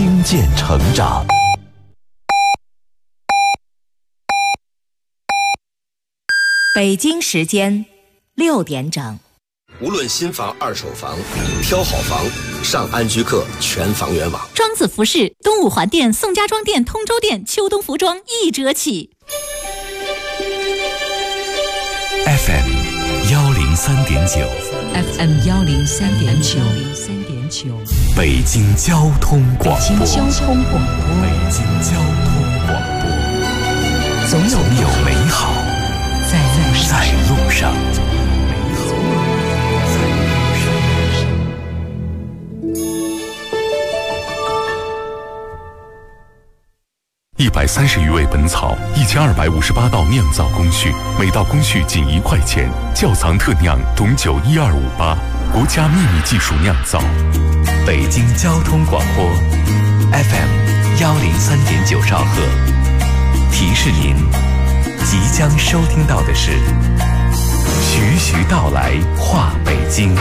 听见成长。 北京时间6点整。 无论新房、二手房，挑好房，上安居客全房源网。 庄子服饰、东五环店、宋家庄店、通州店、秋冬服装1折起。 FM 103.9 FM 103.9 北京交通广播。 北京交通广播。 北京交通广播。总有美好在路上。130余味本草，1258道酿造工序，每道工序仅1块钱。窖藏特酿董酒12588，国家秘密技术酿造。北京交通广播 FM 103.9兆赫。提示您，即将收听到的是徐徐道来话北京。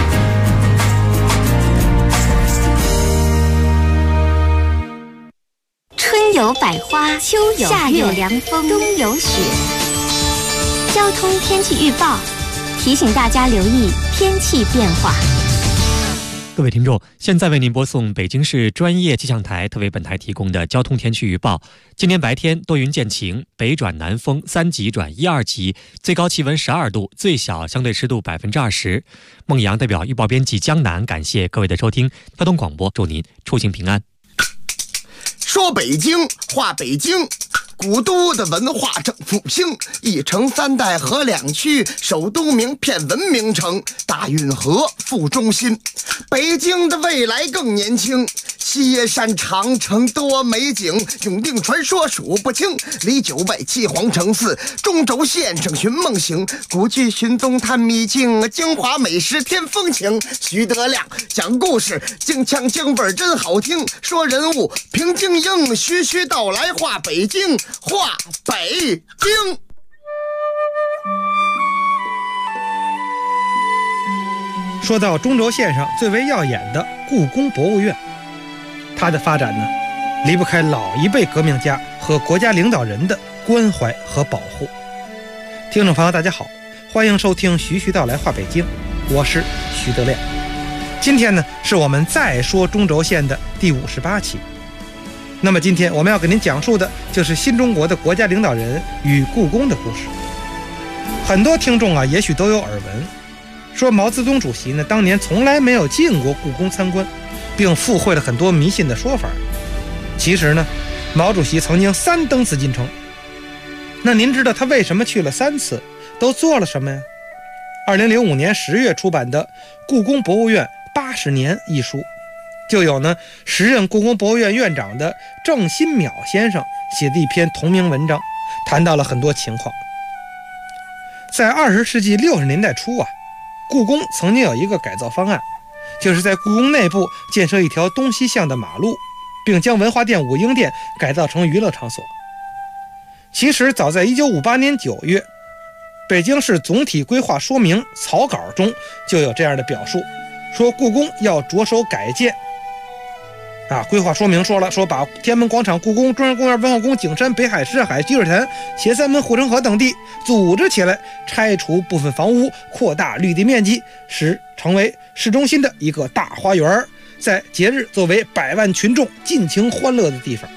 春有百花，秋有夏有凉风，冬有雪。交通天气预报提醒大家留意天气变化。 各位听众，现在为您播送北京市专业气象台特为本台提供的交通天气预报。今天白天多云见晴，北转南风3级转1、2级，最高气温12度，最小相对湿度20%。孟阳代表预报编辑江南，感谢各位的收听。交通广播祝您出行平安。 说北京话北京，古都的文化正复兴，1城3代合2区，首都名片文明城，大运河副中心。北京的未来更年轻，西耶山长城多美景，永定传说数不清，离9外7皇城4，中轴线上寻梦行，古剧寻踪探秘境，京华美食添风情。徐德亮讲故事，京腔京味真好听，说人物平静应，徐徐道来话北京，话北京。 说到中轴线上最为耀眼的故宫博物院，它的发展呢，离不开老一辈革命家和国家领导人的关怀和保护。听众朋友大家好，欢迎收听徐徐道来话北京，我是徐德亮。今天呢，是我们再说中轴线的第58期。那么今天我们要给您讲述的就是新中国的国家领导人与故宫的故事。很多听众也许都有耳闻，说毛泽东主席呢，当年从来没有进过故宫参观，并附会了很多迷信的说法。其实呢，毛主席曾经3登紫禁城。那您知道他为什么去了3次，都做了什么呀？2005年10月出版的《故宫博物院80年》一书，就有呢时任故宫博物院院长的郑新淼先生写的一篇同名文章，谈到了很多情况。在20世纪60年代初故宫曾经有一个改造方案，就是在故宫内部建设一条东西向的马路，并将文化殿、武英殿改造成娱乐场所。其实早在1958年9月，北京市总体规划说明草稿中就有这样的表述，说故宫要着手改建。规划说明说把天安门广场、故宫、中央公园、文化宫、景山、北海、什海、积水潭、斜三门、护城河等地组织起来，拆除部分房屋，扩大绿地面积，使成为市中心的一个大花园，在节日作为100万群众尽情欢乐的地方。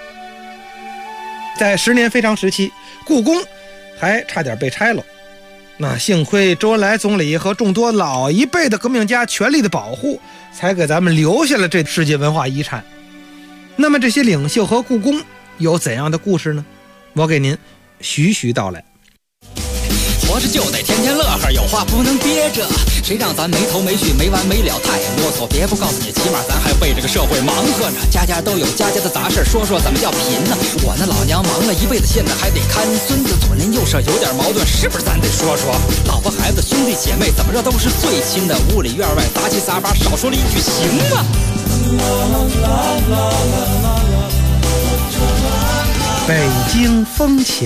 在10年非常时期，故宫还差点被拆了。那幸亏周恩来总理和众多老一辈的革命家全力的保护，才给咱们留下了这世界文化遗产。那么这些领袖和故宫有怎样的故事呢？我给您徐徐道来。 活着就得天天乐呵，有话不能憋着，谁让咱没头没绪没完没了太啰嗦。别不告诉你，起码咱还为这个社会忙活呢，家家都有家家的杂事，说说怎么叫贫呢？我那老娘忙了一辈子，现在还得看孙子，左邻右舍有点矛盾，是不是咱得说说？老婆孩子兄弟姐妹怎么着都是最亲的，屋里院外杂七杂八，少说了一句行吗？ 北京风情。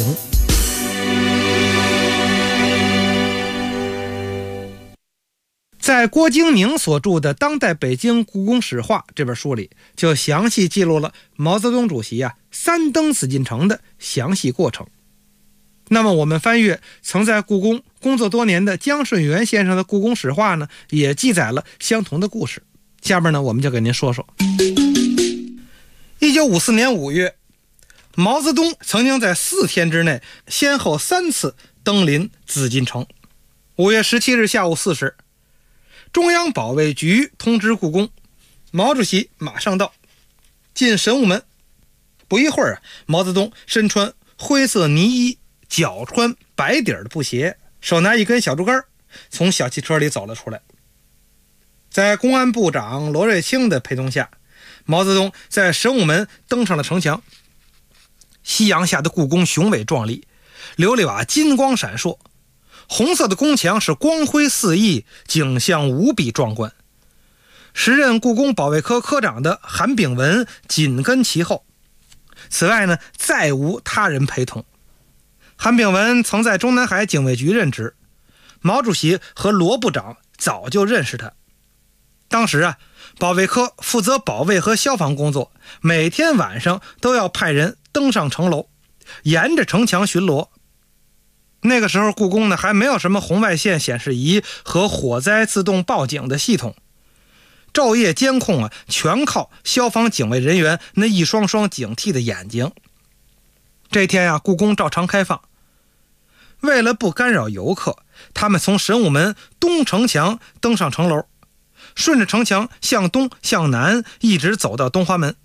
在郭京明所著的《当代北京故宫史话》这本书里，就详细记录了毛泽东主席三登紫禁城的详细过程。那么我们翻阅曾在故宫工作多年的姜顺元先生的《故宫史话》呢，也记载了相同的故事。下面呢，我们就给您说说。1954年5月，毛泽东曾经在4天之内先后3次登临紫禁城。5月17日下午4时，中央保卫局通知故宫，毛主席马上到。进神武门，不一会儿毛泽东身穿灰色呢衣，脚穿白底的布鞋，手拿一根小竹竿，从小汽车里走了出来。在公安部长罗瑞卿的陪同下，毛泽东在神武门登上了城墙。夕阳下的故宫雄伟壮丽，琉璃瓦金光闪烁，红色的宫墙是光辉四溢，景象无比壮观。时任故宫保卫科科长的韩炳文紧跟其后。此外呢，再无他人陪同。韩炳文曾在中南海警卫局任职，毛主席和罗部长早就认识他。当时保卫科负责保卫和消防工作，每天晚上都要派人登上城楼，沿着城墙巡逻。那个时候故宫呢还没有什么红外线显示仪和火灾自动报警的系统，昼夜监控全靠消防警卫人员那一双双警惕的眼睛。这天故宫照常开放。为了不干扰游客，他们从神武门东城墙登上城楼，顺着城墙向东向南一直走到东华门。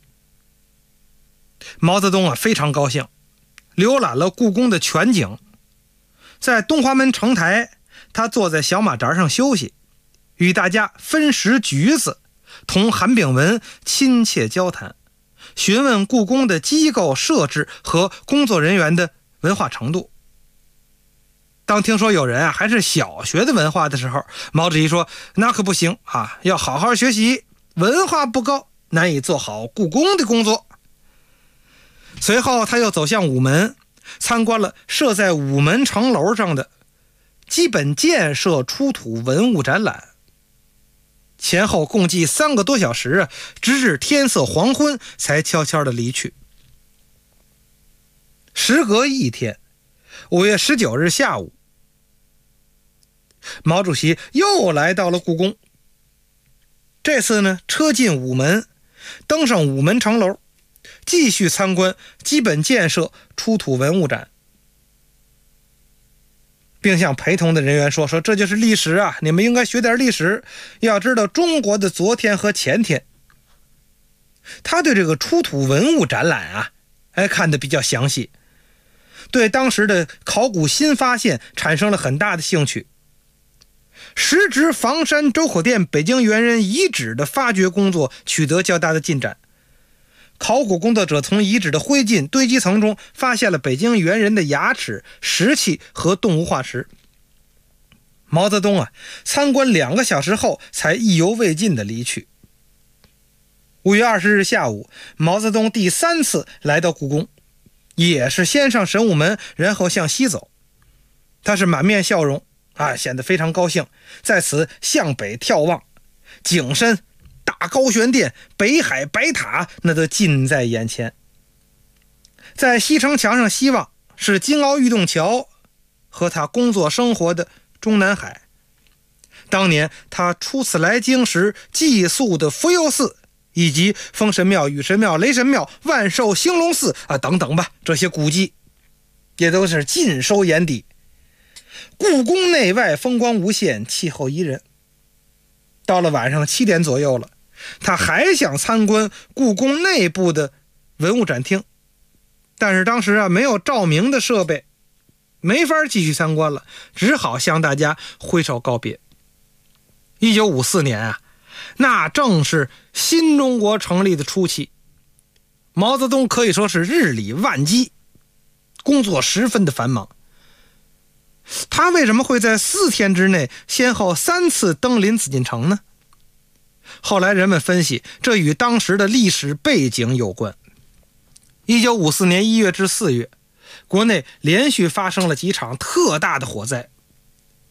毛泽东非常高兴，浏览了故宫的全景。在东华门城台，他坐在小马扎上休息，与大家分食橘子，同韩炳文亲切交谈，询问故宫的机构设置和工作人员的文化程度。当听说有人还是小学的文化的时候，毛主席说那可不行要好好学习，文化不高难以做好故宫的工作。随后他又走向午门，参观了设在午门城楼上的基本建设出土文物展览。前后共计3个多小时直至天色黄昏才悄悄地离去。时隔1天，5月19日下午，毛主席又来到了故宫。这次呢，车进午门，登上午门城楼，继续参观基本建设出土文物展，并向陪同的人员说这就是历史你们应该学点历史，要知道中国的昨天和前天。他对这个出土文物展览看得比较详细，对当时的考古新发现产生了很大的兴趣。时值房山周口店北京猿人遗址的发掘工作取得较大的进展，考古工作者从遗址的灰烬堆积层中发现了北京猿人的牙齿、石器和动物化石。毛泽东参观2个小时后才意犹未尽地离去。5月20日下午，毛泽东第3次来到故宫，也是先上神武门，然后向西走。他是满面笑容显得非常高兴，在此向北眺望，景山、大高悬殿、北海白塔那都近在眼前。在西城墙上西望，是京奥运动桥和他工作生活的中南海。当年他初次来京时寄宿的福佑寺，以及封神庙、雨神庙、雷神庙、万寿兴隆寺等等吧，这些古迹也都是尽收眼底。故宫内外风光无限，气候宜人。到了晚上7点左右了，他还想参观故宫内部的文物展厅，但是当时没有照明的设备，没法继续参观了，只好向大家挥手告别。1954年那正是新中国成立的初期，毛泽东可以说是日理万机，工作十分的繁忙。他为什么会在4天之内先后3次登临紫禁城呢？后来人们分析，这与当时的历史背景有关。1954年1月至4月，国内连续发生了几场特大的火灾。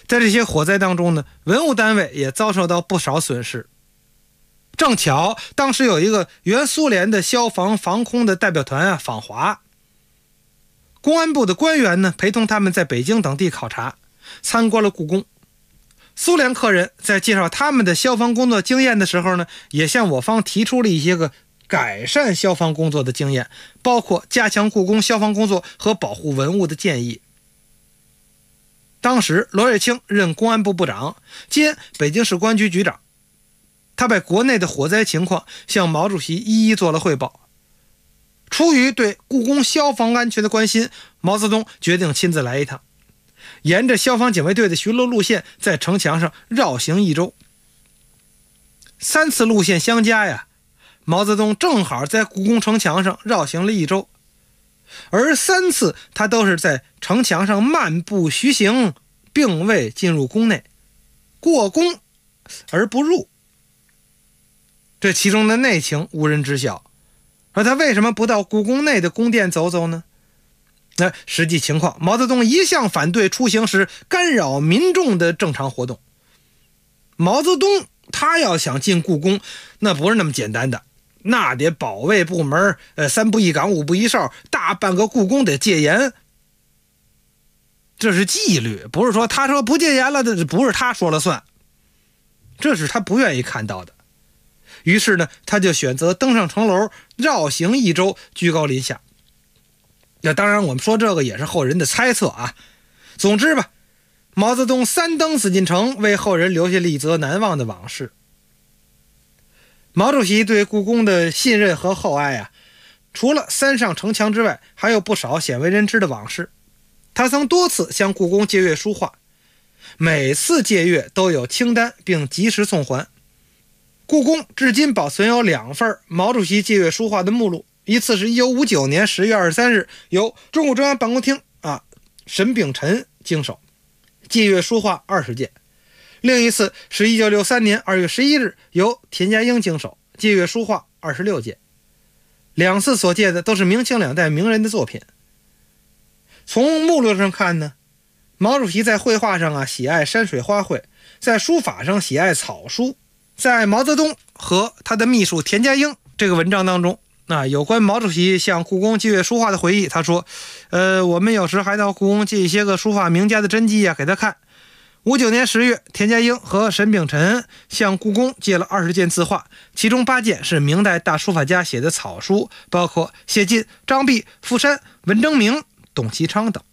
在这些火灾当中呢，文物单位也遭受到不少损失。正巧当时有一个原苏联的消防防空的代表团访华，公安部的官员呢陪同他们在北京等地考察，参观了故宫。苏联客人在介绍他们的消防工作经验的时候呢，也向我方提出了一些个改善消防工作的经验，包括加强故宫消防工作和保护文物的建议。当时罗瑞卿任公安部部长兼北京市公安局局长，他把国内的火灾情况向毛主席一一做了汇报。出于对故宫消防安全的关心，毛泽东决定亲自来一趟，沿着消防警卫队的巡逻路线在城墙上绕行1周。3次路线相加呀，毛泽东正好在故宫城墙上绕行了1周，而3次他都是在城墙上漫步徐行，并未进入宫内，过宫而不入。这其中的内情无人知晓，而他为什么不到故宫内的宫殿走走呢？那实际情况，毛泽东一向反对出行时干扰民众的正常活动。毛泽东他要想进故宫，那不是那么简单的，那得保卫部门3步1岗5步1哨，大半个故宫得戒严。这是纪律，不是说他说不戒严了，这不是他说了算，这是他不愿意看到的。于是呢，他就选择登上城楼，绕行1周，居高临下。那当然我们说这个也是后人的猜测啊。总之吧，毛泽东3登紫禁城，为后人留下了一则难忘的往事。毛主席对故宫的信任和厚爱啊，除了3上城墙之外，还有不少鲜为人知的往事。他曾多次向故宫借阅书画，每次借阅都有清单并及时送还。故宫至今保存有2份毛主席借阅书画的目录，一次是1959年10月23日由中共中央办公厅沈秉辰经手，借阅书画20件；另一次是1963年2月11日由田家英经手，借阅书画26件。2次所借的都是明清2代名人的作品。从目录上看呢，毛主席在绘画上喜爱山水花卉，在书法上喜爱草书。在毛泽东和他的秘书田家英这个文章当中，有关毛主席向故宫借阅书画的回忆，他说我们有时还到故宫借一些个书法名家的真迹给他看。59年10月，田家英和沈秉辰向故宫借了20件字画，其中8件是明代大书法家写的草书，包括谢晋、张弼、傅山、文征明、董其昌等。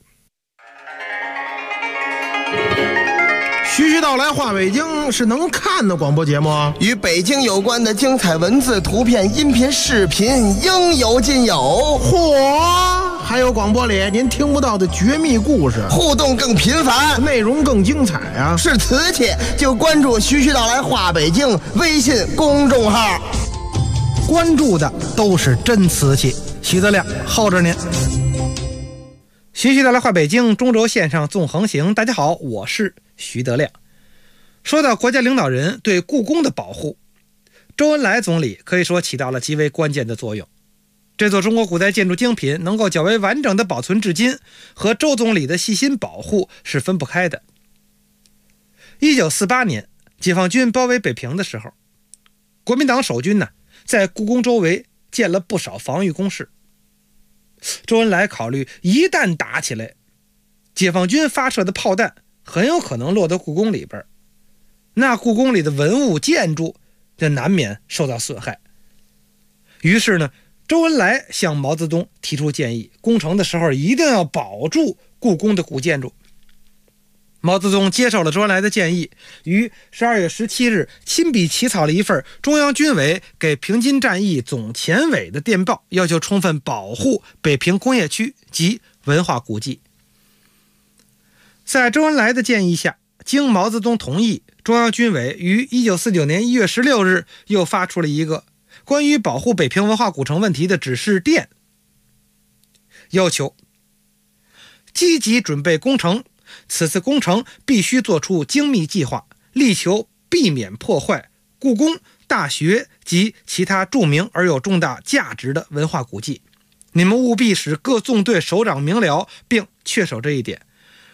徐徐道来话北京是能看的广播节目啊， 与北京有关的精彩文字、图片、音频、视频应有尽有。 嚯，还有广播里您听不到的绝密故事， 互动更频繁， 内容更精彩啊！ 是瓷器就关注徐徐道来话北京微信公众号， 关注的都是真瓷器。徐德亮候着您。徐徐道来话北京，中轴线上纵横行。大家好，我是徐德亮。说到国家领导人对故宫的保护，周恩来总理可以说起到了极为关键的作用。这座中国古代建筑精品能够较为完整的保存至今，和周总理的细心保护是分不开的。1948年解放军包围北平的时候，国民党守军在故宫周围建了不少防御工事。周恩来考虑，一旦打起来，解放军发射的炮弹很有可能落到故宫里边，那故宫里的文物建筑就难免受到损害。于是呢，周恩来向毛泽东提出建议，攻城的时候一定要保住故宫的古建筑。毛泽东接受了周恩来的建议，于12月17日亲笔起草了一份中央军委给平津战役总前委的电报，要求充分保护北平工业区及文化古迹。在周恩来的建议下，经毛泽东同意，中央军委于1949年1月16日又发出了一个关于保护北平文化古城问题的指示电，要求积极准备工程，此次工程必须做出精密计划，力求避免破坏故宫、大学及其他著名而有重大价值的文化古迹。你们务必使各纵队首长明了并确守这一点，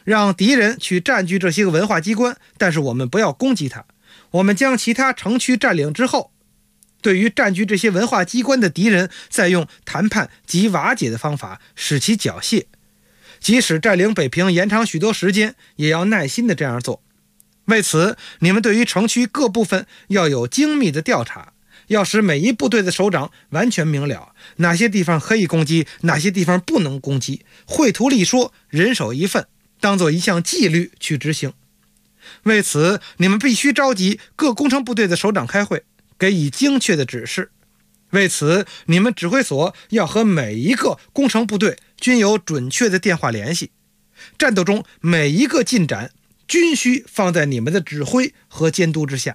让敌人去占据这些个文化机关，但是我们不要攻击它。我们将其他城区占领之后，对于占据这些文化机关的敌人，再用谈判及瓦解的方法使其缴械。即使占领北平延长许多时间，也要耐心的这样做。为此，你们对于城区各部分要有精密的调查，要使每一部队的首长完全明了哪些地方可以攻击，哪些地方不能攻击，绘图立说，人手一份，当做一项纪律去执行。为此，你们必须召集各工程部队的首长开会，给予精确的指示。为此，你们指挥所要和每一个工程部队均有准确的电话联系。战斗中每一个进展均需放在你们的指挥和监督之下。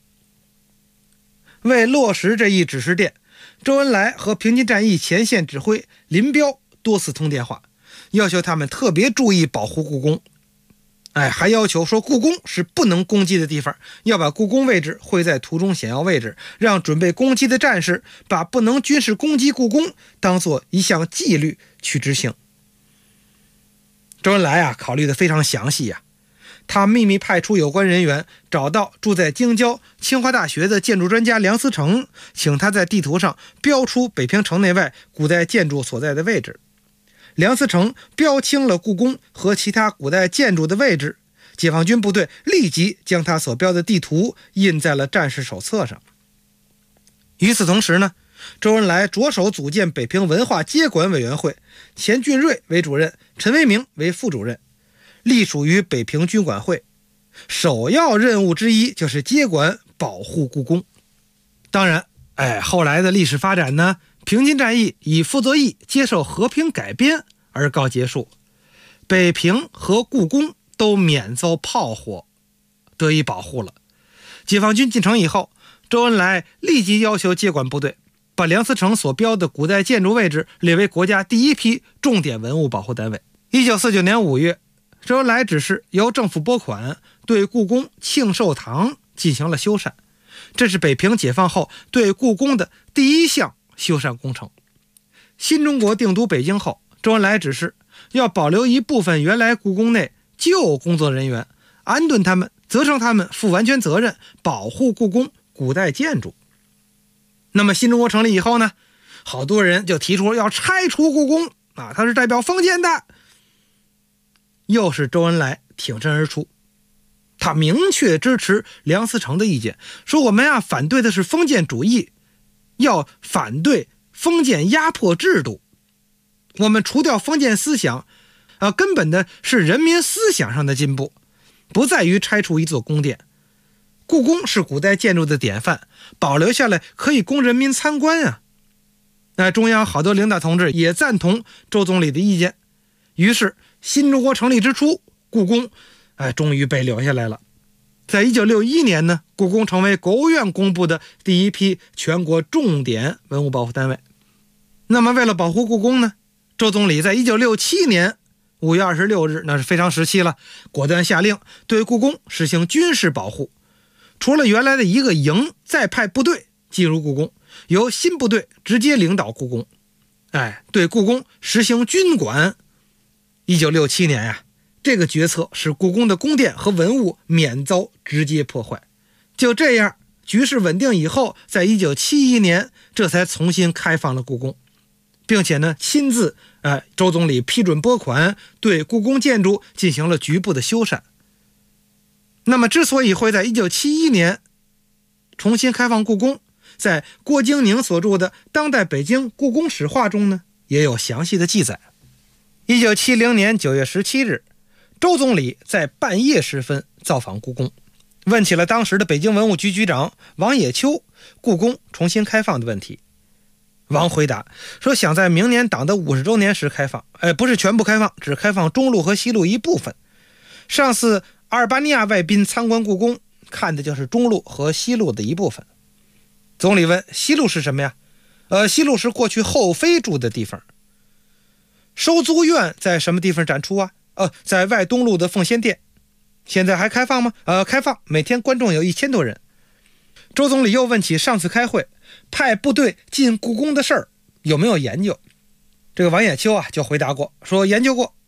为落实这一指示电，周恩来和平津战役前线指挥林彪多次通电话，要求他们特别注意保护故宫。还要求说故宫是不能攻击的地方，要把故宫位置绘在图中显要位置，让准备攻击的战士把不能军事攻击故宫当做一项纪律去执行。周恩来考虑得非常详细他秘密派出有关人员，找到住在京郊清华大学的建筑专家梁思成，请他在地图上标出北平城内外古代建筑所在的位置。梁思成标清了故宫和其他古代建筑的位置，解放军部队立即将他所标的地图印在了战士手册上。与此同时呢，周恩来着手组建北平文化接管委员会，钱俊瑞为主任，陈为民为副主任，隶属于北平军管会。首要任务之一就是接管保护故宫。当然后来的历史发展呢，平津战役以傅作义接受和平改编而告结束，北平和故宫都免遭炮火，得以保护了。解放军进城以后，周恩来立即要求接管部队把梁思成所标的古代建筑位置列为国家第一批重点文物保护单位。1949年5月，周恩来指示由政府拨款对故宫庆寿堂进行了修缮，这是北平解放后对故宫的第一项修缮工程。新中国定都北京后，周恩来指示要保留一部分原来故宫内旧工作人员，安顿他们，责成他们负完全责任，保护故宫古代建筑。那么新中国成立以后呢，好多人就提出要拆除故宫它是代表封建的。又是周恩来挺身而出，他明确支持梁思成的意见，说我们反对的是封建主义，要反对封建压迫制度。我们除掉封建思想根本的是人民思想上的进步，不在于拆除一座宫殿。故宫是古代建筑的典范，保留下来可以供人民参观中央好多领导同志也赞同周总理的意见，于是新中国成立之初，故宫终于被留下来了。在1961年呢，故宫成为国务院公布的第一批全国重点文物保护单位。那么为了保护故宫呢，周总理在1967年5月26日，那是非常时期了，果断下令对故宫实行军事保护，除了原来的一个营，再派部队进入故宫，由新部队直接领导故宫，对故宫实行军管。1967年这个决策使故宫的宫殿和文物免遭直接破坏。就这样，局势稳定以后，在1971年这才重新开放了故宫，并且呢亲自周总理批准拨款，对故宫建筑进行了局部的修缮。那么之所以会在1971年重新开放故宫，在郭京宁所著的《当代北京故宫史话》中呢也有详细的记载。1970年9月17日，周总理在半夜时分造访故宫，问起了当时的北京文物局局长王野秋故宫重新开放的问题。王回答说，想在明年党的50周年时开放，不是全部开放，只开放中路和西路一部分。上次阿尔巴尼亚外宾参观故宫，看的就是中路和西路的一部分。总理问，西路是什么呀？西路是过去后妃住的地方。收租院在什么地方展出啊？在外东路的奉先殿。现在还开放吗？开放，每天观众有1000多人。周总理又问起上次开会派部队进故宫的事儿有没有研究。这个王野秋就回答过，说研究过，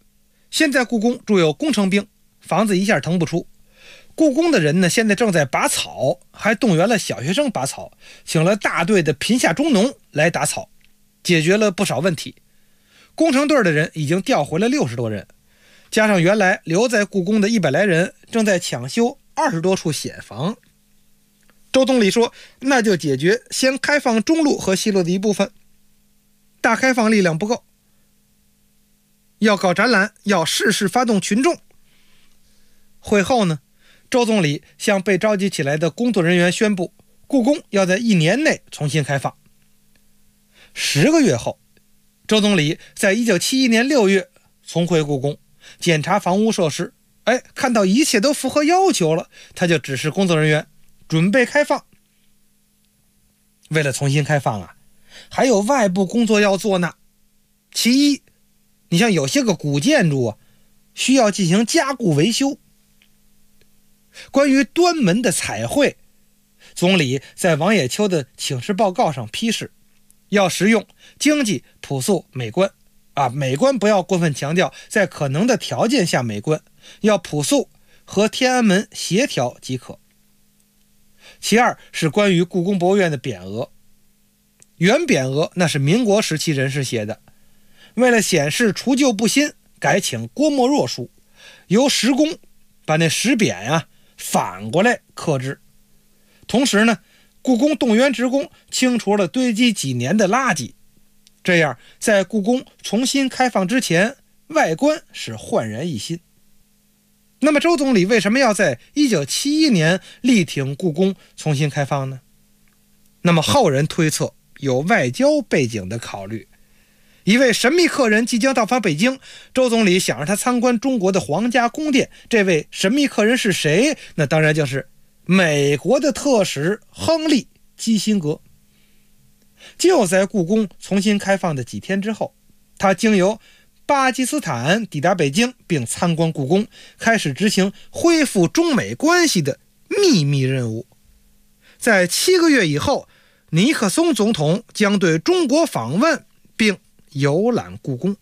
现在故宫住有工程兵，房子一下腾不出。故宫的人呢，现在正在拔草，还动员了小学生拔草，请了大队的贫下中农来打草，解决了不少问题。工程队的人已经调回了60多人，加上原来留在故宫的100来人，正在抢修20多处险房。周总理说，那就解决先开放中路和西路的一部分，大开放力量不够，要搞展览，要适时发动群众。会后呢，周总理向被召集起来的工作人员宣布，故宫要在1年内重新开放。10个月后，周总理在1971年6月重回故宫，检查房屋设施，看到一切都符合要求了，他就指示工作人员准备开放。为了重新开放啊，还有外部工作要做呢。其一，你像有些个古建筑啊，需要进行加固维修。关于端门的彩绘，总理在王野秋的请示报告上批示，要实用、经济、朴素、美观美观不要过分强调，在可能的条件下美观，要朴素，和天安门协调即可。其二是关于故宫博物院的匾额，原匾额那是民国时期人士写的，为了显示除旧布新，改请郭沫若书，由石工把那石匾反过来刻制。同时呢，故宫动员职工清除了堆积几年的垃圾，这样在故宫重新开放之前，外观是焕然一新。那么周总理为什么要在1971年力挺故宫重新开放呢？那么后人推测有外交背景的考虑。一位神秘客人即将到访北京，周总理想让他参观中国的皇家宫殿。这位神秘客人是谁？那当然就是美国的特使亨利·基辛格。就在故宫重新开放的几天之后，他经由巴基斯坦抵达北京，并参观故宫，开始执行恢复中美关系的秘密任务。在7个月以后，尼克松总统将对中国访问并游览故宫。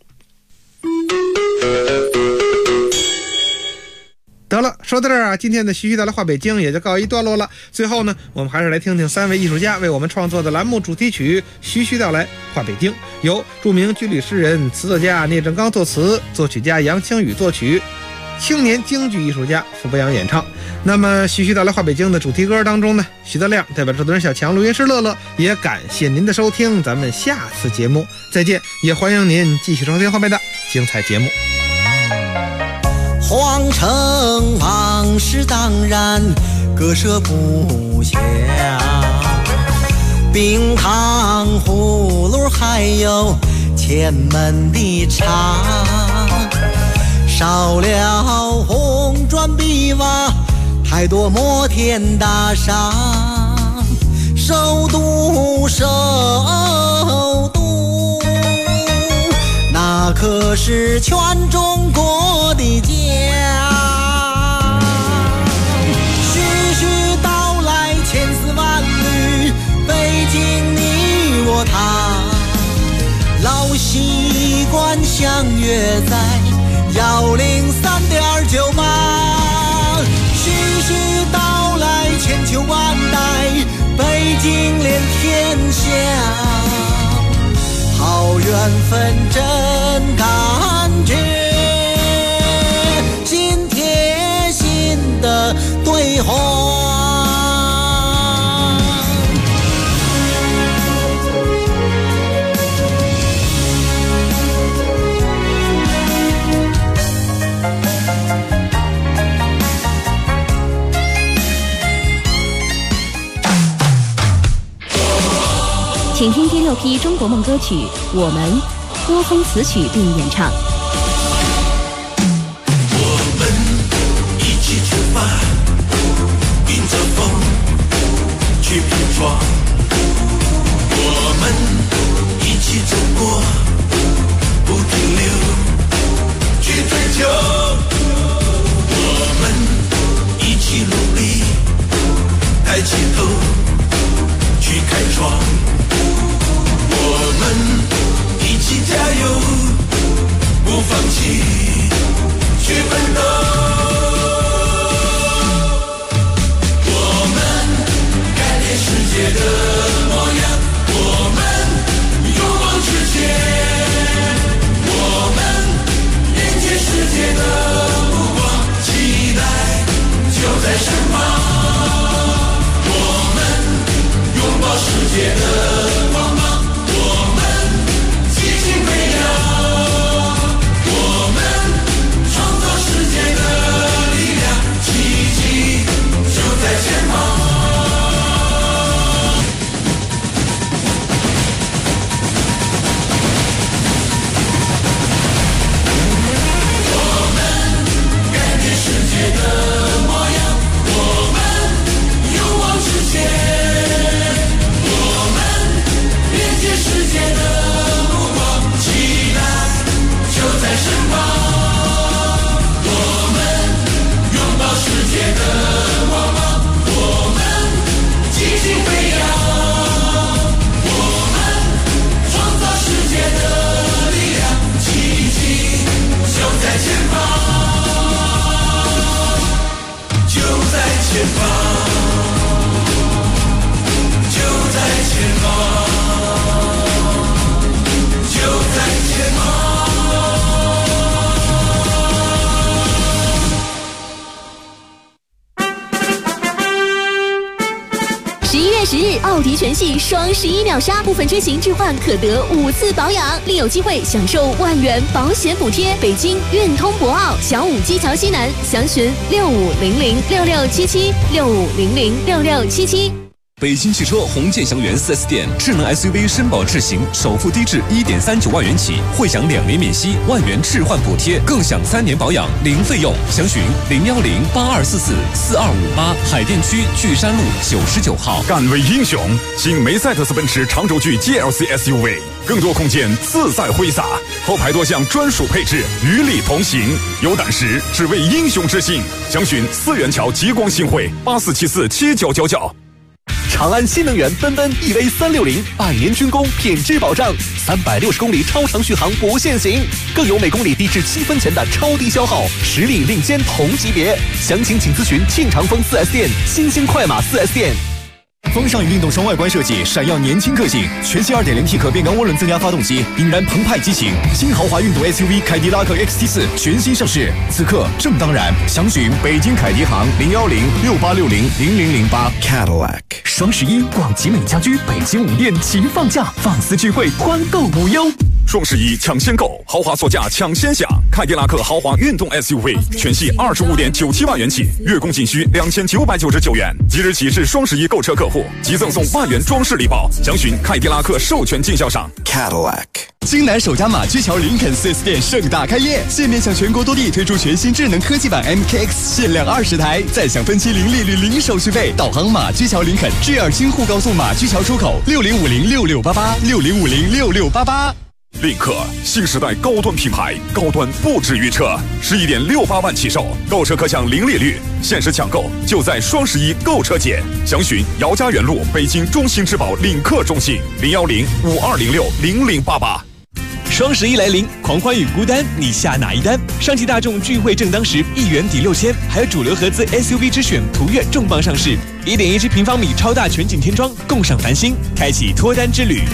得了，说到这儿今天的徐徐道来话北京也就告一段落了。最后呢，我们还是来听听3位艺术家为我们创作的栏目主题曲《徐徐道来话北京》，由著名军旅诗人、词作家聂政刚作词，作曲家杨清宇作曲，青年京剧艺术家傅博阳演唱。那么徐徐道来话北京的主题歌当中呢，徐德亮代表制作人小强、录音师乐乐，也感谢您的收听，咱们下次节目再见，也欢迎您继续收听后面的精彩节目。 皇城往事当然割舍不下，冰糖葫芦还有前门的茶，少了红砖碧瓦，太多摩天大厦，首都那可是全中国的家。徐徐道来千丝万缕，北京你我他，老习惯相约在103.98。徐徐道来千秋万代，北京连天下。好缘分真感觉，心贴心的对话。 请听第6批中国梦歌曲《我们》，郭峰词曲并演唱。 我们一起出发，迎着风去拼闯。我们一起走过，不停留，去追求。我们一起努力，抬起头去开创。我们一起加油，不放弃。 去奋斗。我们改变世界的模样，我们勇往直前，我们连接世界的目光，期待就在身旁。我们拥抱世界的光芒，我们激情飞扬，我们创造世界的力量，奇迹就在前方。我们改变世界的模样，我们勇往直前，我们连接世界的目光，期待就在身旁。我们拥抱世界的光芒，我们激情飞扬，我们创造世界的力量，奇迹就在前方，就在前方，就在前方，就在前方。 11月10日，奥迪全系双11秒杀，部分车型置换可得5次保养，另有机会享受万元保险补贴。北京运通博奥小武基桥西南，详询65006677 65006677。 北京汽车红箭祥源 4S 店，智能 SUV 绅宝智行，首付低至1.39万元起，会享2年免息，万元置换补贴，更享3年保养零费用。详询01082444258，海淀区巨山路99号。 敢为英雄，新梅赛德斯奔驰长轴距 GLC SUV， 更多空间自在挥洒，后排多项专属配置与你同行。有胆识，只为英雄之心。详询4元桥极光新汇84747999。 长安新能源奔奔 EV360，100年军工品质保障，360公里超长续航不限行，更有每公里低至7分钱的超低消耗，实力领先同级别。详情请咨询庆长丰 4S 店、新兴快马 4S 店。 风尚运动双外观设计，闪耀年轻个性。全系 2.0T 可变缸涡轮增压发动机，引燃澎湃激情。新豪华运动 SUV 凯迪拉克 XT4 全新上市，此刻正当然。详询北京凯迪行01068600008。Cadillac。双11广集美家居北京5店齐放假，放肆聚会，欢购无忧。 双11抢先购，豪华座驾抢先享。凯迪拉克豪华运动 SUV 全系25.97万元起，月供仅需2999元。即日起至双11购车客户即赠送万元装饰礼包。详询凯迪拉克授权经销商 Cadillac。京南首家马驹桥林肯 4S 店盛大开业，现面向全国多地推出全新智能科技版 MKX， 限量20台，再享分期零利率零手续费。导航马驹桥林肯 G2 京沪高速马驹桥出口60506688 60506688。 领克新时代高端品牌，高端不止于车，11.68万起售，购车可享零利率，限时抢购就在双11购车节。详询姚家园路北京中心之宝领克中心01052060088。 双11来临，狂欢与孤单，你下哪一单？上汽大众聚会正当时，1元抵6000，还有主流合资 SUV 之选途岳重磅上市，1.17平方米超大全景天窗，共赏繁星，开启脱单之旅。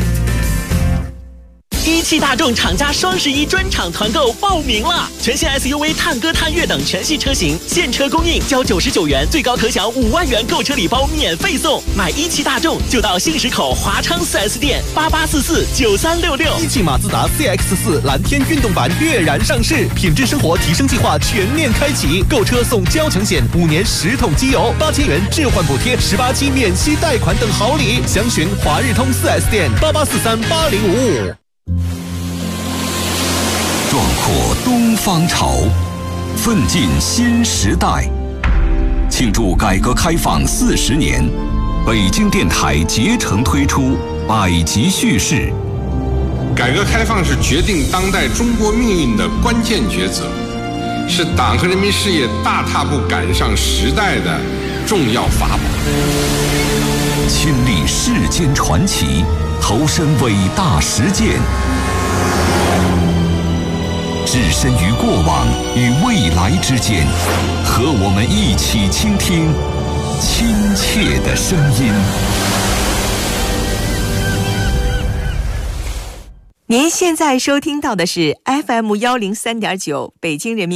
一汽大众厂家双11专场团购报名了，全新 SUV 探歌、探岳等全系车型现车供应，交99元，最高可享5万元购车礼包免费送。买一汽大众就到信实口华昌 4S 店88449366。 一汽马自达 CX-4 蓝天运动版跃然上市，品质生活提升计划全面开启，购车送交强险，5年10桶机油，8000元置换补贴，18期免息贷款等好礼。详询华日通 4S 店88438055。 壮阔东方潮，奋进新时代。庆祝改革开放40年，北京电台竭诚推出百集叙事。 改革开放是决定当代中国命运的关键抉择，是党和人民事业大踏步赶上时代的重要法宝。 亲历世间传奇，投身伟大实践。 置身于过往与未来之间，和我们一起倾听亲切的声音。 您现在收听到的是 FM103.9 北京人民